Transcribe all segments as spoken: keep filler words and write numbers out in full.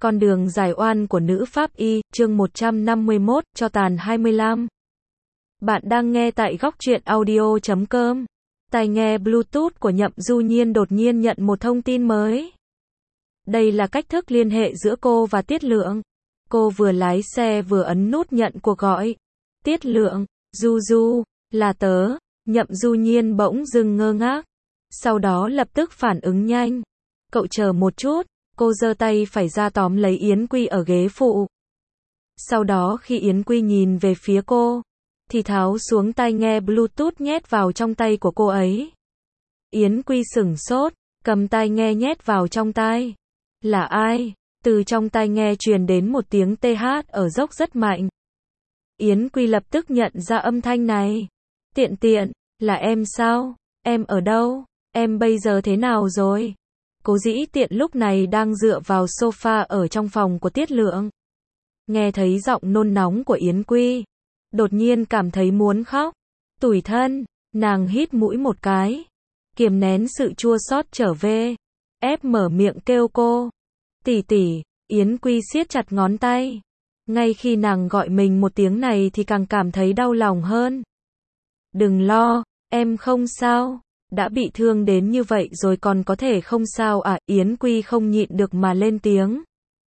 Con đường giải oan của nữ pháp y, chương một trăm năm mươi mốt, cho tàn hai mươi lăm. Bạn đang nghe tại góc truyện audio chấm com. Tai nghe Bluetooth của Nhậm Du Nhiên đột nhiên nhận một thông tin mới. Đây là cách thức liên hệ giữa cô và Tiết Lượng. Cô vừa lái xe vừa ấn nút nhận cuộc gọi. Tiết Lượng, Du Du, là tớ. Nhậm Du Nhiên bỗng dưng ngơ ngác. Sau đó lập tức phản ứng nhanh. Cậu chờ một chút. Cô giơ tay phải ra tóm lấy Yến Quy ở ghế phụ. Sau đó khi Yến Quy nhìn về phía cô, thì tháo xuống tai nghe Bluetooth nhét vào trong tay của cô ấy. Yến Quy sửng sốt, cầm tai nghe nhét vào trong tai. Là ai? Từ trong tai nghe truyền đến một tiếng tê hát ở dốc rất mạnh. Yến Quy lập tức nhận ra âm thanh này. Tiện tiện, là em sao? Em ở đâu? Em bây giờ thế nào rồi? Cố Dĩ Tiện lúc này đang dựa vào sofa ở trong phòng của Tiết Lượng. Nghe thấy giọng nôn nóng của Yến Quy, đột nhiên cảm thấy muốn khóc. Tủi thân, nàng hít mũi một cái, kiềm nén sự chua xót trở về, ép mở miệng kêu cô. Tỷ tỷ. Yến Quy siết chặt ngón tay. Ngay khi nàng gọi mình một tiếng này thì càng cảm thấy đau lòng hơn. Đừng lo, em không sao. Đã bị thương đến như vậy rồi còn có thể không sao à? Yến Quy không nhịn được mà lên tiếng.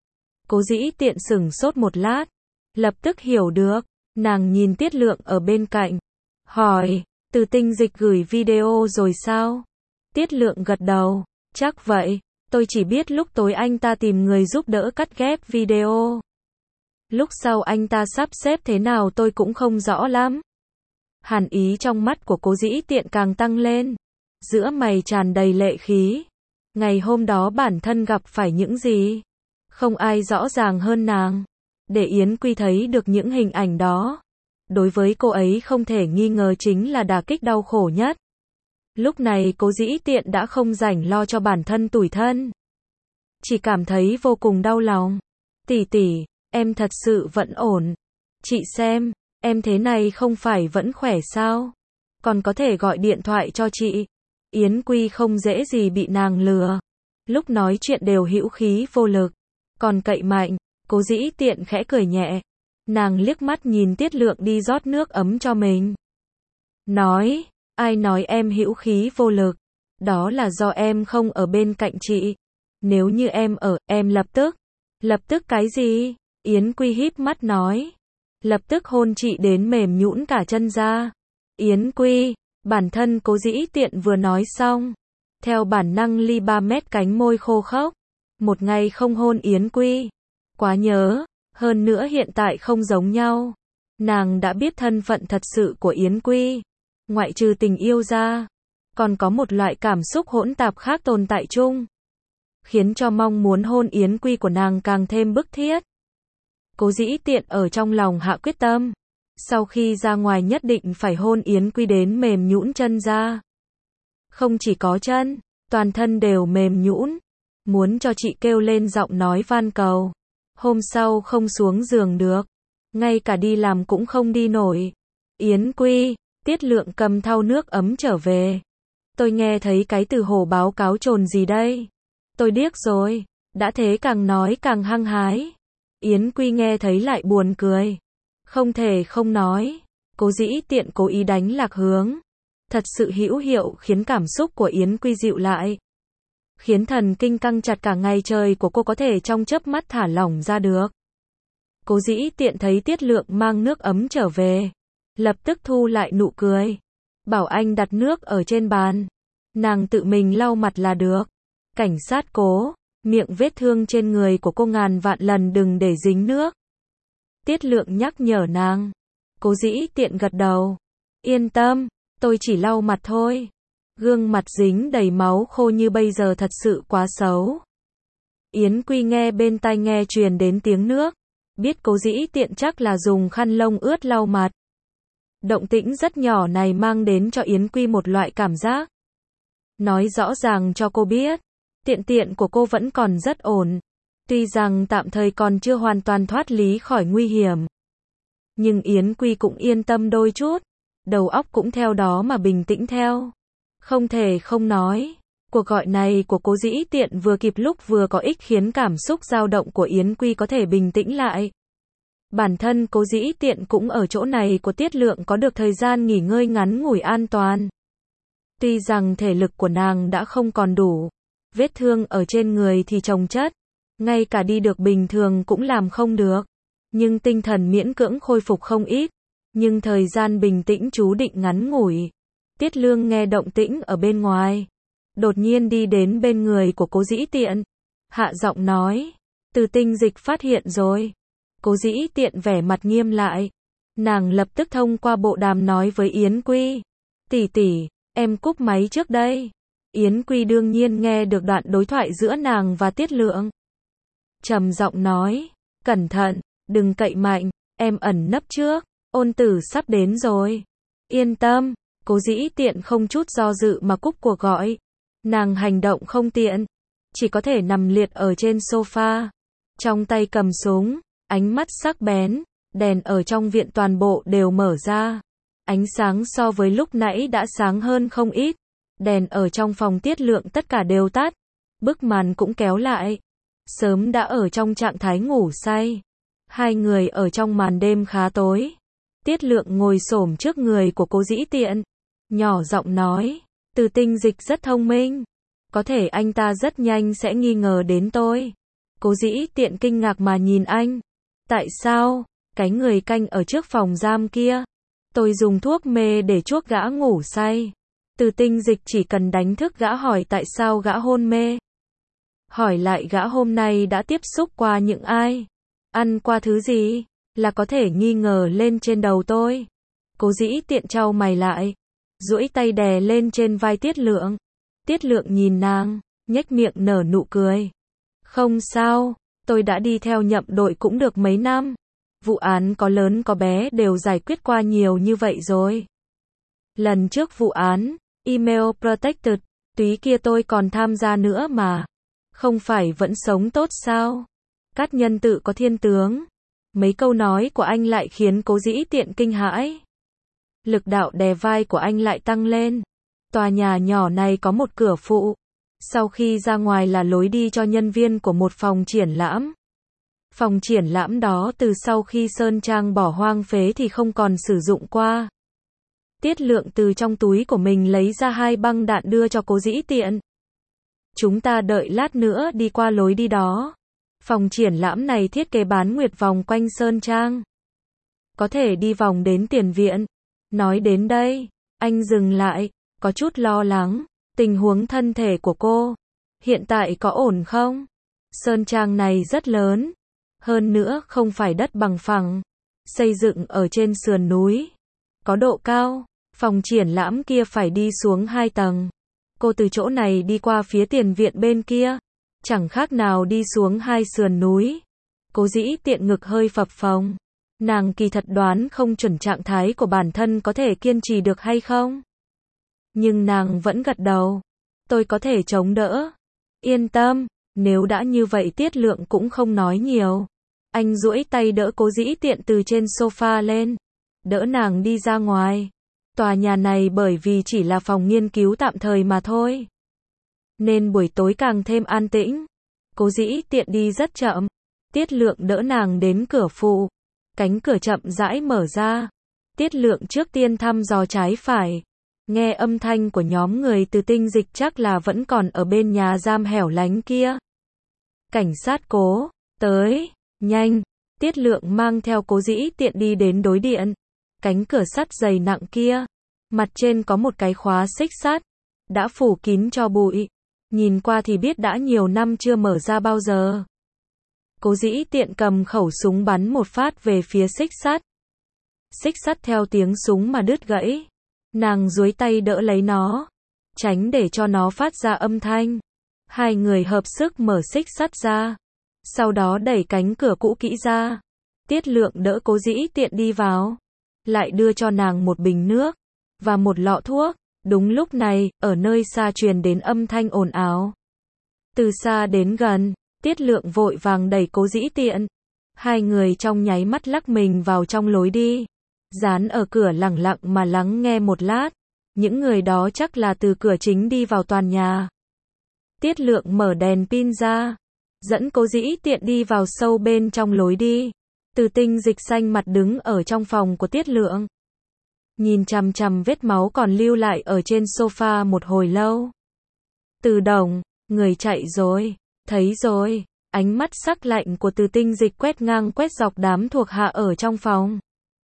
Cố Dĩ Tiện sửng sốt một lát, lập tức hiểu được. Nàng nhìn Tiết Lượng ở bên cạnh, hỏi, Từ Tinh Dịch gửi video rồi sao? Tiết Lượng gật đầu, chắc vậy, tôi chỉ biết lúc tối anh ta tìm người giúp đỡ cắt ghép video. Lúc sau anh ta sắp xếp thế nào tôi cũng không rõ lắm. Hàn ý trong mắt của Cố Dĩ Tiện càng tăng lên. Giữa mày tràn đầy lệ khí. Ngày hôm đó bản thân gặp phải những gì? Không ai rõ ràng hơn nàng. Để Yến Quy thấy được những hình ảnh đó. Đối với cô ấy không thể nghi ngờ chính là đả kích đau khổ nhất. Lúc này Cố Dĩ Tiện đã không rảnh lo cho bản thân tủi thân. Chỉ cảm thấy vô cùng đau lòng. Tỷ tỷ, em thật sự vẫn ổn. Chị xem, em thế này không phải vẫn khỏe sao? Còn có thể gọi điện thoại cho chị. Yến Quy không dễ gì bị nàng lừa. Lúc nói chuyện đều hữu khí vô lực. Còn cậy mạnh. Cố Dĩ Tiện khẽ cười nhẹ. Nàng liếc mắt nhìn Tiết Lượng đi rót nước ấm cho mình. Nói, ai nói em hữu khí vô lực? Đó là do em không ở bên cạnh chị. Nếu như em ở, em lập tức. Lập tức cái gì? Yến Quy híp mắt nói. Lập tức hôn chị đến mềm nhũn cả chân ra. Yến Quy. Bản thân Cố Dĩ Tiện vừa nói xong. Theo bản năng ly ba mét cánh môi khô khốc. Một ngày không hôn Yến Quy. Quá nhớ. Hơn nữa hiện tại không giống nhau. Nàng đã biết thân phận thật sự của Yến Quy. Ngoại trừ tình yêu ra. Còn có một loại cảm xúc hỗn tạp khác tồn tại chung. Khiến cho mong muốn hôn Yến Quy của nàng càng thêm bức thiết. Cố Dĩ Tiện ở trong lòng hạ quyết tâm. Sau khi ra ngoài nhất định phải hôn Yến Quy đến mềm nhũn chân ra. Không chỉ có chân, toàn thân đều mềm nhũn. Muốn cho chị kêu lên giọng nói van cầu. Hôm sau không xuống giường được. Ngay cả đi làm cũng không đi nổi. Yến Quy. Tiết Lượng cầm thau nước ấm trở về. Tôi nghe thấy cái từ hồ báo cáo trồn gì đây? Tôi điếc rồi. Đã thế càng nói càng hăng hái. Yến Quy nghe thấy lại buồn cười. Không thể không nói. Cố Dĩ Tiện cố ý đánh lạc hướng. Thật sự hữu hiệu khiến cảm xúc của Yến Quy dịu lại. Khiến thần kinh căng chặt cả ngày trời của cô có thể trong chớp mắt thả lỏng ra được. Cố Dĩ Tiện thấy Tiết Lượng mang nước ấm trở về. Lập tức thu lại nụ cười. Bảo anh đặt nước ở trên bàn. Nàng tự mình lau mặt là được. Cảnh sát Cố. Miệng vết thương trên người của cô ngàn vạn lần đừng để dính nước. Tiết Lượng nhắc nhở nàng. Cố Dĩ Tiện gật đầu. Yên tâm, tôi chỉ lau mặt thôi. Gương mặt dính đầy máu khô như bây giờ thật sự quá xấu. Yến Quy nghe bên tai nghe truyền đến tiếng nước. Biết Cố Dĩ Tiện chắc là dùng khăn lông ướt lau mặt. Động tĩnh rất nhỏ này mang đến cho Yến Quy một loại cảm giác. Nói rõ ràng cho cô biết. Tiện tiện của cô vẫn còn rất ổn. Tuy rằng tạm thời còn chưa hoàn toàn thoát lý khỏi nguy hiểm. Nhưng Yến Quy cũng yên tâm đôi chút. Đầu óc cũng theo đó mà bình tĩnh theo. Không thể không nói. Cuộc gọi này của Cố Dĩ Tiện vừa kịp lúc vừa có ích khiến cảm xúc dao động của Yến Quy có thể bình tĩnh lại. Bản thân Cố Dĩ Tiện cũng ở chỗ này của Tiết Lượng có được thời gian nghỉ ngơi ngắn ngủi an toàn. Tuy rằng thể lực của nàng đã không còn đủ, vết thương ở trên người thì chồng chất, ngay cả đi được bình thường cũng làm không được, nhưng tinh thần miễn cưỡng khôi phục không ít, nhưng thời gian bình tĩnh chú định ngắn ngủi. Tiết Lương nghe động tĩnh ở bên ngoài, đột nhiên đi đến bên người của Cố Dĩ Tiện, hạ giọng nói, Từ Tinh Dịch phát hiện rồi. Cố Dĩ Tiện vẻ mặt nghiêm lại, nàng lập tức thông qua bộ đàm nói với Yến Quy, tỷ tỷ, em cúp máy trước đây. Yến Quy đương nhiên nghe được đoạn đối thoại giữa nàng và Tiết Lượng. Trầm giọng nói, cẩn thận, đừng cậy mạnh, em ẩn nấp trước, ôn tử sắp đến rồi. Yên tâm, Cố Dĩ Tiện không chút do dự mà cúp cuộc gọi. Nàng hành động không tiện, chỉ có thể nằm liệt ở trên sofa, trong tay cầm súng, ánh mắt sắc bén, đèn ở trong viện toàn bộ đều mở ra. Ánh sáng so với lúc nãy đã sáng hơn không ít. Đèn ở trong phòng Tiết Lượng tất cả đều tắt, bức màn cũng kéo lại. Sớm đã ở trong trạng thái ngủ say. Hai người ở trong màn đêm khá tối. Tiết Lượng ngồi xổm trước người của Cố Dĩ Tiện, nhỏ giọng nói, Từ Tinh Dịch rất thông minh, có thể anh ta rất nhanh sẽ nghi ngờ đến tôi. Cố Dĩ Tiện kinh ngạc mà nhìn anh. Tại sao? Cái người canh ở trước phòng giam kia. Tôi dùng thuốc mê để chuốc gã ngủ say. Từ Tinh Dịch chỉ cần đánh thức gã hỏi tại sao gã hôn mê. Hỏi lại gã hôm nay đã tiếp xúc qua những ai, ăn qua thứ gì, là có thể nghi ngờ lên trên đầu tôi. Cố Dĩ Tiện chau mày lại, duỗi tay đè lên trên vai Tiết Lượng. Tiết Lượng nhìn nàng, nhếch miệng nở nụ cười. Không sao, tôi đã đi theo Nhậm đội cũng được mấy năm. Vụ án có lớn có bé đều giải quyết qua nhiều như vậy rồi. Lần trước vụ án Email Protected, túy kia tôi còn tham gia nữa mà. Không phải vẫn sống tốt sao? Cát nhân tự có thiên tướng. Mấy câu nói của anh lại khiến Cố Dĩ Tiện kinh hãi. Lực đạo đè vai của anh lại tăng lên. Tòa nhà nhỏ này có một cửa phụ. Sau khi ra ngoài là lối đi cho nhân viên của một phòng triển lãm. Phòng triển lãm đó từ sau khi Sơn Trang bỏ hoang phế thì không còn sử dụng qua. Tiết Lượng từ trong túi của mình lấy ra hai băng đạn đưa cho Cố Dĩ Tiện. Chúng ta đợi lát nữa đi qua lối đi đó. Phòng triển lãm này thiết kế bán nguyệt vòng quanh Sơn Trang. Có thể đi vòng đến tiền viện. Nói đến đây, anh dừng lại, có chút lo lắng. Tình huống thân thể của cô hiện tại có ổn không? Sơn Trang này rất lớn. Hơn nữa không phải đất bằng phẳng. Xây dựng ở trên sườn núi. Có độ cao. Phòng triển lãm kia phải đi xuống hai tầng. Cô từ chỗ này đi qua phía tiền viện bên kia. Chẳng khác nào đi xuống hai sườn núi. Cố Dĩ Tiện ngực hơi phập phồng. Nàng kỳ thật đoán không chuẩn trạng thái của bản thân có thể kiên trì được hay không. Nhưng nàng vẫn gật đầu. Tôi có thể chống đỡ. Yên tâm, nếu đã như vậy Tiết Lượng cũng không nói nhiều. Anh duỗi tay đỡ Cố Dĩ Tiện từ trên sofa lên. Đỡ nàng đi ra ngoài. Tòa nhà này bởi vì chỉ là phòng nghiên cứu tạm thời mà thôi. Nên buổi tối càng thêm an tĩnh. Cố Dĩ Tiện đi rất chậm. Tiết Lượng đỡ nàng đến cửa phụ. Cánh cửa chậm rãi mở ra. Tiết Lượng trước tiên thăm dò trái phải. Nghe âm thanh của nhóm người từ Tinh Dịch chắc là vẫn còn ở bên nhà giam hẻo lánh kia. Cảnh sát Cố, tới, nhanh. Tiết Lượng mang theo Cố Dĩ Tiện đi đến đối điện. Cánh cửa sắt dày nặng kia. Mặt trên có một cái khóa xích sắt. Đã phủ kín cho bụi. Nhìn qua thì biết đã nhiều năm chưa mở ra bao giờ. Cố Dĩ Tiện cầm khẩu súng bắn một phát về phía xích sắt. Xích sắt theo tiếng súng mà đứt gãy. Nàng duỗi tay đỡ lấy nó. Tránh để cho nó phát ra âm thanh. Hai người hợp sức mở xích sắt ra. Sau đó đẩy cánh cửa cũ kỹ ra. Tiết Lượng đỡ Cố Dĩ Tiện đi vào. Lại đưa cho nàng một bình nước. Và một lọ thuốc. Đúng lúc này, ở nơi xa truyền đến âm thanh ồn ào. Từ xa đến gần, Tiết Lượng vội vàng đẩy Cố Dĩ Tiện. Hai người trong nháy mắt lắc mình vào trong lối đi. Dán ở cửa lẳng lặng mà lắng nghe một lát. Những người đó chắc là từ cửa chính đi vào toàn nhà. Tiết Lượng mở đèn pin ra, dẫn Cố Dĩ Tiện đi vào sâu bên trong lối đi. Từ Tinh Dịch xanh mặt đứng ở trong phòng của Tiết Lượng. Nhìn chằm chằm vết máu còn lưu lại ở trên sofa một hồi lâu. Từ Đồng, người chạy rồi, thấy rồi. Ánh mắt sắc lạnh của Từ Tinh Dịch quét ngang quét dọc đám thuộc hạ ở trong phòng.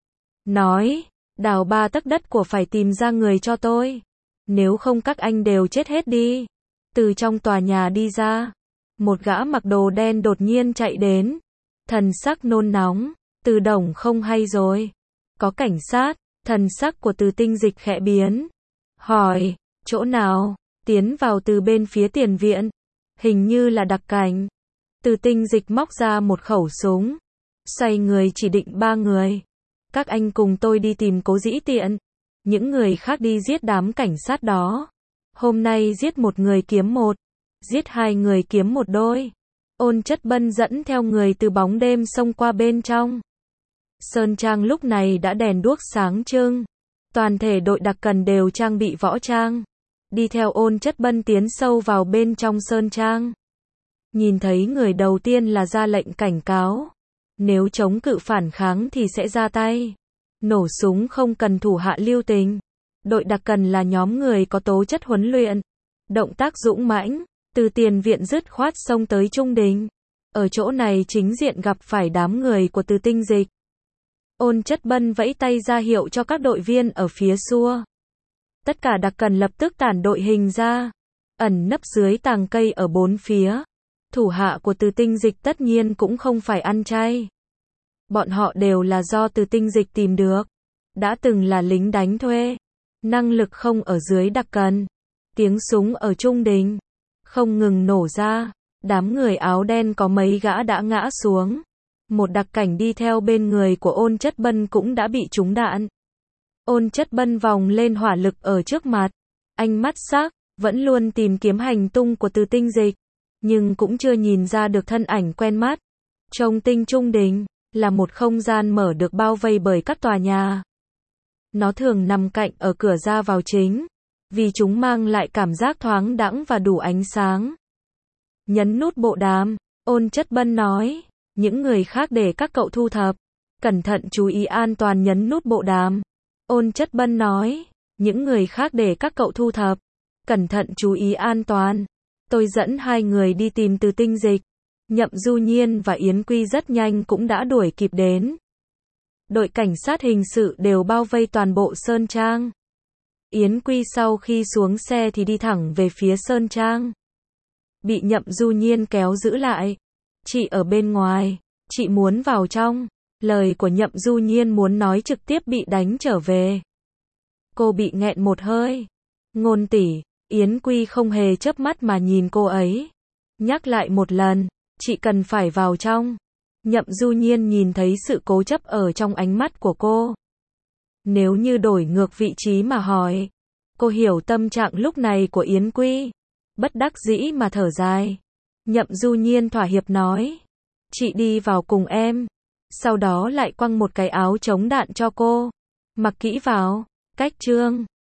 Nói, đào ba tấc đất của phải tìm ra người cho tôi. Nếu không các anh đều chết hết đi. Từ trong tòa nhà đi ra, một gã mặc đồ đen đột nhiên chạy đến. Thần sắc nôn nóng, Từ Đồng không hay rồi. Có cảnh sát, thần sắc của Từ Tinh Dịch khẽ biến. Hỏi, chỗ nào? Tiến vào từ bên phía tiền viện. Hình như là đặc cảnh. Từ Tinh Dịch móc ra một khẩu súng. Xoay người chỉ định ba người. Các anh cùng tôi đi tìm Cố Dĩ Tiện. Những người khác đi giết đám cảnh sát đó. Hôm nay giết một người kiếm một. Giết hai người kiếm một đôi. Ôn Chất Bân dẫn theo người từ bóng đêm xông qua bên trong. Sơn trang lúc này đã đèn đuốc sáng trưng. Toàn thể đội đặc cần đều trang bị võ trang. Đi theo Ôn Chất Bân tiến sâu vào bên trong sơn trang. Nhìn thấy người đầu tiên là ra lệnh cảnh cáo. Nếu chống cự phản kháng thì sẽ ra tay. Nổ súng không cần thủ hạ lưu tình. Đội đặc cần là nhóm người có tố chất huấn luyện. Động tác dũng mãnh. Từ tiền viện dứt khoát xông tới trung đình. Ở chỗ này chính diện gặp phải đám người của Từ Tinh Dịch. Ôn Chất Bân vẫy tay ra hiệu cho các đội viên ở phía xua. Tất cả đặc cần lập tức tản đội hình ra. Ẩn nấp dưới tàng cây ở bốn phía. Thủ hạ của Từ Tinh Dịch tất nhiên cũng không phải ăn chay. Bọn họ đều là do Từ Tinh Dịch tìm được. Đã từng là lính đánh thuê. Năng lực không ở dưới đặc cần. Tiếng súng ở trung đình không ngừng nổ ra. Đám người áo đen có mấy gã đã ngã xuống. Một đặc cảnh đi theo bên người của Ôn Chất Bân cũng đã bị trúng đạn. Ôn Chất Bân vòng lên hỏa lực ở trước mặt. Ánh mắt sắc, vẫn luôn tìm kiếm hành tung của Từ Tinh Dịch. Nhưng cũng chưa nhìn ra được thân ảnh quen mắt. Trong tinh trung đình, là một không gian mở được bao vây bởi các tòa nhà. Nó thường nằm cạnh ở cửa ra vào chính. Vì chúng mang lại cảm giác thoáng đãng và đủ ánh sáng. Nhấn nút bộ đàm, Ôn Chất Bân nói. Những người khác để các cậu thu thập. Cẩn thận chú ý an toàn nhấn nút bộ đàm. Ôn Chất Bân nói. Những người khác để các cậu thu thập. Cẩn thận chú ý an toàn. Tôi dẫn hai người đi tìm Từ Tinh Dịch. Nhậm Du Nhiên và Yến Quy rất nhanh cũng đã đuổi kịp đến. Đội cảnh sát hình sự đều bao vây toàn bộ sơn trang. Yến Quy sau khi xuống xe thì đi thẳng về phía sơn trang. Bị Nhậm Du Nhiên kéo giữ lại. Chị ở bên ngoài, chị muốn vào trong. Lời của Nhậm Du Nhiên muốn nói trực tiếp bị đánh trở về. Cô bị nghẹn một hơi. Ngôn tỷ, Yến Quy không hề chớp mắt mà nhìn cô ấy. Nhắc lại một lần, chị cần phải vào trong. Nhậm Du Nhiên nhìn thấy sự cố chấp ở trong ánh mắt của cô. Nếu như đổi ngược vị trí mà hỏi. Cô hiểu tâm trạng lúc này của Yến Quy. Bất đắc dĩ mà thở dài. Nhậm Du Nhiên thỏa hiệp nói. Chị đi vào cùng em. Sau đó lại quăng một cái áo chống đạn cho cô. Mặc kỹ vào. Cách chương.